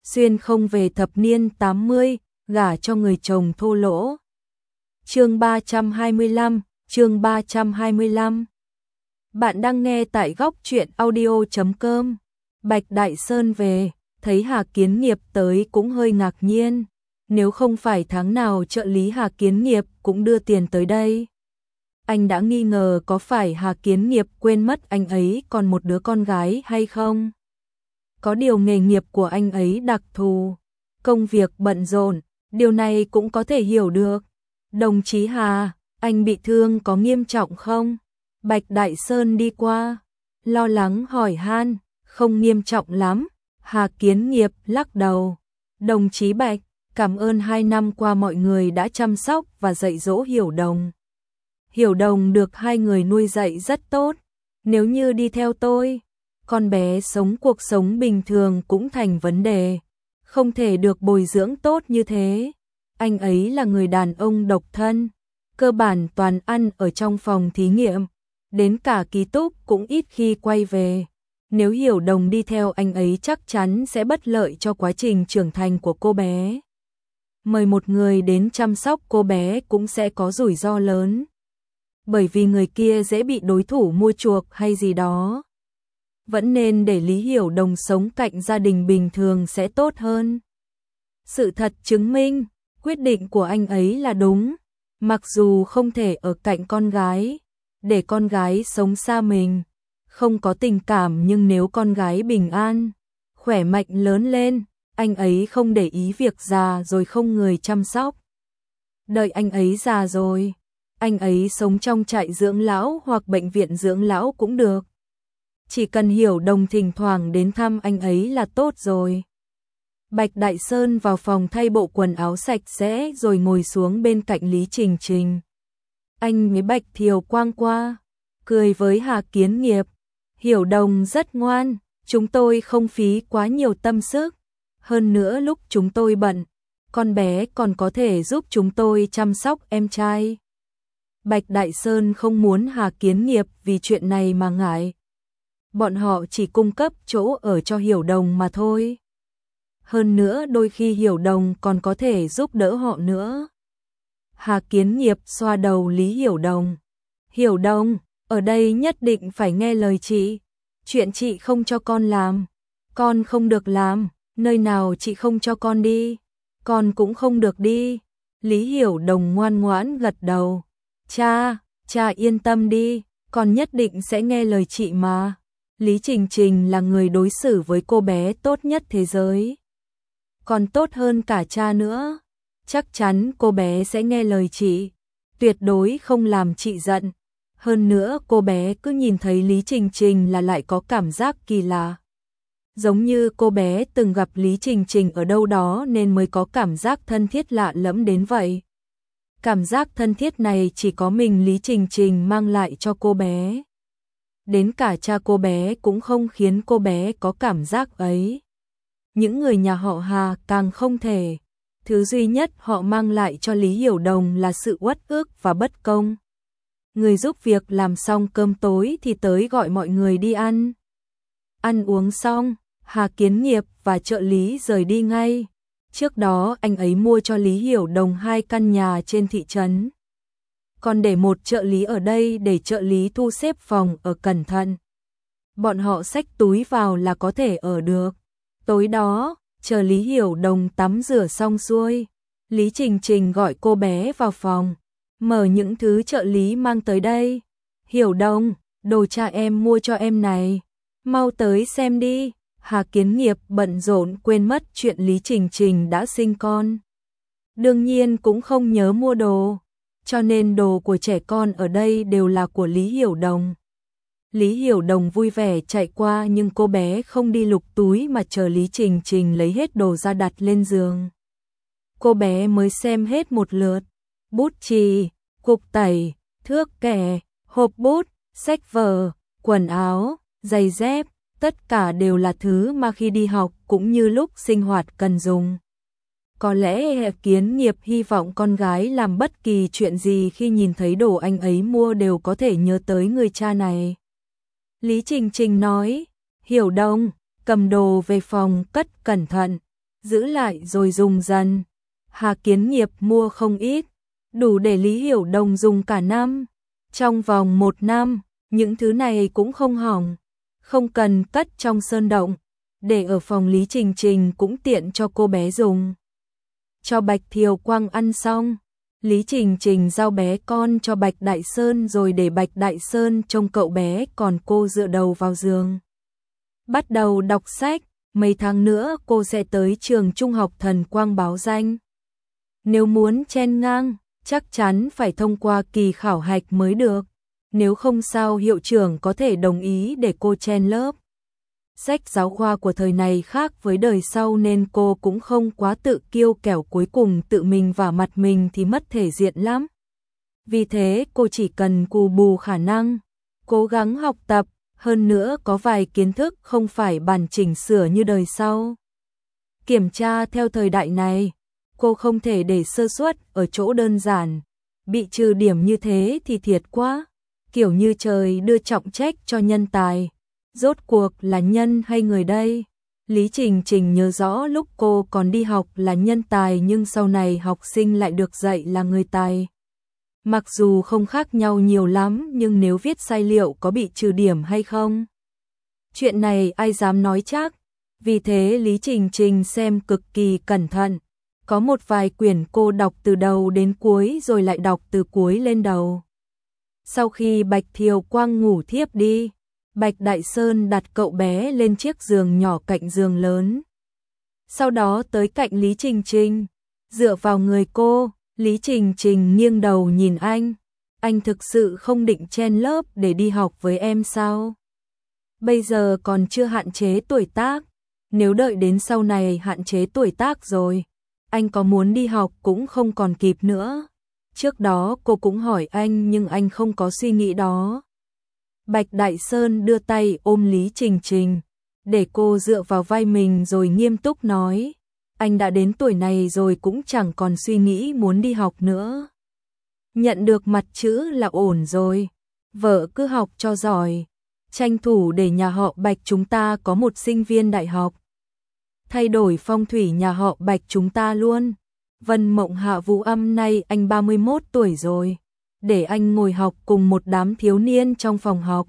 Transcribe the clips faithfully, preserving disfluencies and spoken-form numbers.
xuyên không về thập niên tám mươi, gả cho người chồng thô lỗ. Chương ba trăm hai mươi lăm, chương ba trăm hai mươi lăm. Bạn đang nghe tại góc truyện audio chấm com. Bạch Đại Sơn về, thấy Hà Kiến Nghiệp tới cũng hơi ngạc nhiên, nếu không phải tháng nào trợ lý Hà Kiến Nghiệp cũng đưa tiền tới đây. Anh đã nghi ngờ có phải Hà Kiến Nghiệp quên mất anh ấy còn một đứa con gái hay không? Có điều nghề nghiệp của anh ấy đặc thù, công việc bận rộn, điều này cũng có thể hiểu được. Đồng chí Hà, anh bị thương có nghiêm trọng không? Bạch Đại Sơn đi qua, lo lắng hỏi han, không nghiêm trọng lắm. Hà Kiến Nghiệp lắc đầu. Đồng chí Bạch, cảm ơn hai năm qua mọi người đã chăm sóc và dạy dỗ Hiểu Đồng. Hiểu Đồng được hai người nuôi dạy rất tốt, nếu như đi theo tôi, con bé sống cuộc sống bình thường cũng thành vấn đề, không thể được bồi dưỡng tốt như thế. Anh ấy là người đàn ông độc thân, cơ bản toàn ăn ở trong phòng thí nghiệm, đến cả ký túc cũng ít khi quay về. Nếu Hiểu Đồng đi theo anh ấy chắc chắn sẽ bất lợi cho quá trình trưởng thành của cô bé. Mời một người đến chăm sóc cô bé cũng sẽ có rủi ro lớn, bởi vì người kia dễ bị đối thủ mua chuộc hay gì đó. Vẫn nên để Lý Hiểu Đồng sống cạnh gia đình bình thường sẽ tốt hơn. Sự thật chứng minh, quyết định của anh ấy là đúng, mặc dù không thể ở cạnh con gái, để con gái sống xa mình, không có tình cảm, nhưng nếu con gái bình an, khỏe mạnh lớn lên, anh ấy không để ý việc già rồi không người chăm sóc. Đợi anh ấy già rồi, anh ấy sống trong trại dưỡng lão hoặc bệnh viện dưỡng lão cũng được. Chỉ cần Hiểu Đồng thỉnh thoảng đến thăm anh ấy là tốt rồi. Bạch Đại Sơn vào phòng thay bộ quần áo sạch sẽ rồi ngồi xuống bên cạnh Lý Trình Trình. Anh với Bạch Thiều Quang qua, cười với Hà Kiến Nghiệp. Hiểu Đồng rất ngoan, chúng tôi không phí quá nhiều tâm sức. Hơn nữa lúc chúng tôi bận, con bé còn có thể giúp chúng tôi chăm sóc em trai. Bạch Đại Sơn không muốn Hà Kiến Nghiệp vì chuyện này mà ngại. Bọn họ chỉ cung cấp chỗ ở cho Hiểu Đồng mà thôi. Hơn nữa đôi khi Hiểu Đồng còn có thể giúp đỡ họ nữa. Hà Kiến Nghiệp xoa đầu Lý Hiểu Đồng. Hiểu Đồng, ở đây nhất định phải nghe lời chị. Chuyện chị không cho con làm, con không được làm. Nơi nào chị không cho con đi, con cũng không được đi. Lý Hiểu Đồng ngoan ngoãn gật đầu. Cha, cha yên tâm đi, con nhất định sẽ nghe lời chị mà. Lý Trình Trình là người đối xử với cô bé tốt nhất thế giới, còn tốt hơn cả cha nữa. Chắc chắn cô bé sẽ nghe lời chị, tuyệt đối không làm chị giận. Hơn nữa cô bé cứ nhìn thấy Lý Trình Trình là lại có cảm giác kỳ lạ, giống như cô bé từng gặp Lý Trình Trình ở đâu đó nên mới có cảm giác thân thiết lạ lẫm đến vậy. Cảm giác thân thiết này chỉ có mình Lý Trình Trình mang lại cho cô bé. Đến cả cha cô bé cũng không khiến cô bé có cảm giác ấy. Những người nhà họ Hà càng không thể. Thứ duy nhất họ mang lại cho Lý Hiểu Đồng là sự uất ức và bất công. Người giúp việc làm xong cơm tối thì tới gọi mọi người đi ăn. Ăn uống xong, Hà Kiến Nghiệp và trợ lý rời đi ngay. Trước đó anh ấy mua cho Lý Hiểu Đồng hai căn nhà trên thị trấn, còn để một trợ lý ở đây để trợ lý thu xếp phòng ở cẩn thận. Bọn họ xách túi vào là có thể ở được. Tối đó, chờ Lý Hiểu Đồng tắm rửa xong xuôi, Lý Trình Trình gọi cô bé vào phòng, mở những thứ trợ lý mang tới đây. Hiểu Đồng, đồ cha em mua cho em này, mau tới xem đi. Hà Kiến Nghiệp bận rộn quên mất chuyện Lý Trình Trình đã sinh con. Đương nhiên cũng không nhớ mua đồ, cho nên đồ của trẻ con ở đây đều là của Lý Hiểu Đồng. Lý Hiểu Đồng vui vẻ chạy qua nhưng cô bé không đi lục túi mà chờ Lý Trình Trình lấy hết đồ ra đặt lên giường. Cô bé mới xem hết một lượt, bút chì, cục tẩy, thước kẻ, hộp bút, sách vở, quần áo, giày dép, tất cả đều là thứ mà khi đi học cũng như lúc sinh hoạt cần dùng. Có lẽ Hà Kiến Nghiệp hy vọng con gái làm bất kỳ chuyện gì khi nhìn thấy đồ anh ấy mua đều có thể nhớ tới người cha này. Lý Trình Trình nói, Hiểu Đồng, cầm đồ về phòng cất cẩn thận, giữ lại rồi dùng dần. Hà Kiến Nghiệp mua không ít, đủ để Lý Hiểu Đồng dùng cả năm. Trong vòng một năm, những thứ này cũng không hỏng, không cần cất trong sơn động, để ở phòng Lý Trình Trình cũng tiện cho cô bé dùng. Cho Bạch Thiều Quang ăn xong, Lý Trình Trình giao bé con cho Bạch Đại Sơn rồi để Bạch Đại Sơn trông cậu bé, còn cô dựa đầu vào giường. Bắt đầu đọc sách, mấy tháng nữa cô sẽ tới trường trung học Thần Quang báo danh. Nếu muốn chen ngang, chắc chắn phải thông qua kỳ khảo hạch mới được, nếu không sao hiệu trưởng có thể đồng ý để cô chen lớp. Sách giáo khoa của thời này khác với đời sau nên cô cũng không quá tự kiêu kẻo cuối cùng tự mình vả mặt mình thì mất thể diện lắm. Vì thế cô chỉ cần cù bù khả năng, cố gắng học tập, hơn nữa có vài kiến thức không phải bản chỉnh sửa như đời sau. Kiểm tra theo thời đại này, cô không thể để sơ suất ở chỗ đơn giản, bị trừ điểm như thế thì thiệt quá, kiểu như trời đưa trọng trách cho nhân tài. Rốt cuộc là nhân hay người đây? Lý Trình Trình nhớ rõ lúc cô còn đi học là nhân tài nhưng sau này học sinh lại được dạy là người tài. Mặc dù không khác nhau nhiều lắm nhưng nếu viết sai liệu có bị trừ điểm hay không? Chuyện này ai dám nói chắc. Vì thế Lý Trình Trình xem cực kỳ cẩn thận. Có một vài quyển cô đọc từ đầu đến cuối rồi lại đọc từ cuối lên đầu. Sau khi Bạch Thiều Quang ngủ thiếp đi, Bạch Đại Sơn đặt cậu bé lên chiếc giường nhỏ cạnh giường lớn. Sau đó tới cạnh Lý Trình Trình, dựa vào người cô, Lý Trình Trình nghiêng đầu nhìn anh. Anh thực sự không định chen lớp để đi học với em sao? Bây giờ còn chưa hạn chế tuổi tác, nếu đợi đến sau này hạn chế tuổi tác rồi, anh có muốn đi học cũng không còn kịp nữa. Trước đó cô cũng hỏi anh nhưng anh không có suy nghĩ đó. Bạch Đại Sơn đưa tay ôm Lý Trình Trình, để cô dựa vào vai mình rồi nghiêm túc nói, anh đã đến tuổi này rồi cũng chẳng còn suy nghĩ muốn đi học nữa. Nhận được mặt chữ là ổn rồi, vợ cứ học cho giỏi, tranh thủ để nhà họ Bạch chúng ta có một sinh viên đại học. Thay đổi phong thủy nhà họ Bạch chúng ta luôn. Vân Mộng Hạ Vũ Âm nay anh ba mươi mốt tuổi rồi, để anh ngồi học cùng một đám thiếu niên trong phòng học.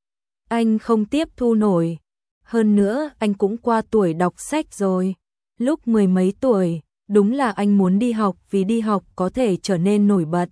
Anh không tiếp thu nổi, hơn nữa anh cũng qua tuổi đọc sách rồi. Lúc mười mấy tuổi, đúng là anh muốn đi học vì đi học có thể trở nên nổi bật.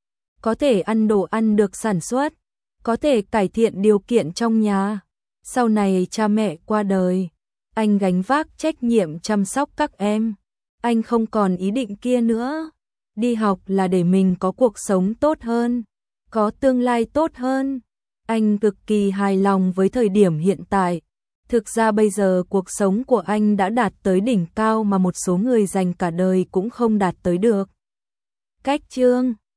Có thể ăn đồ ăn được sản xuất, có thể cải thiện điều kiện trong nhà. Sau này cha mẹ qua đời, anh gánh vác trách nhiệm chăm sóc các em. Anh không còn ý định kia nữa. Đi học là để mình có cuộc sống tốt hơn, có tương lai tốt hơn. Anh cực kỳ hài lòng với thời điểm hiện tại. Thực ra bây giờ cuộc sống của anh đã đạt tới đỉnh cao mà một số người dành cả đời cũng không đạt tới được. Cách chương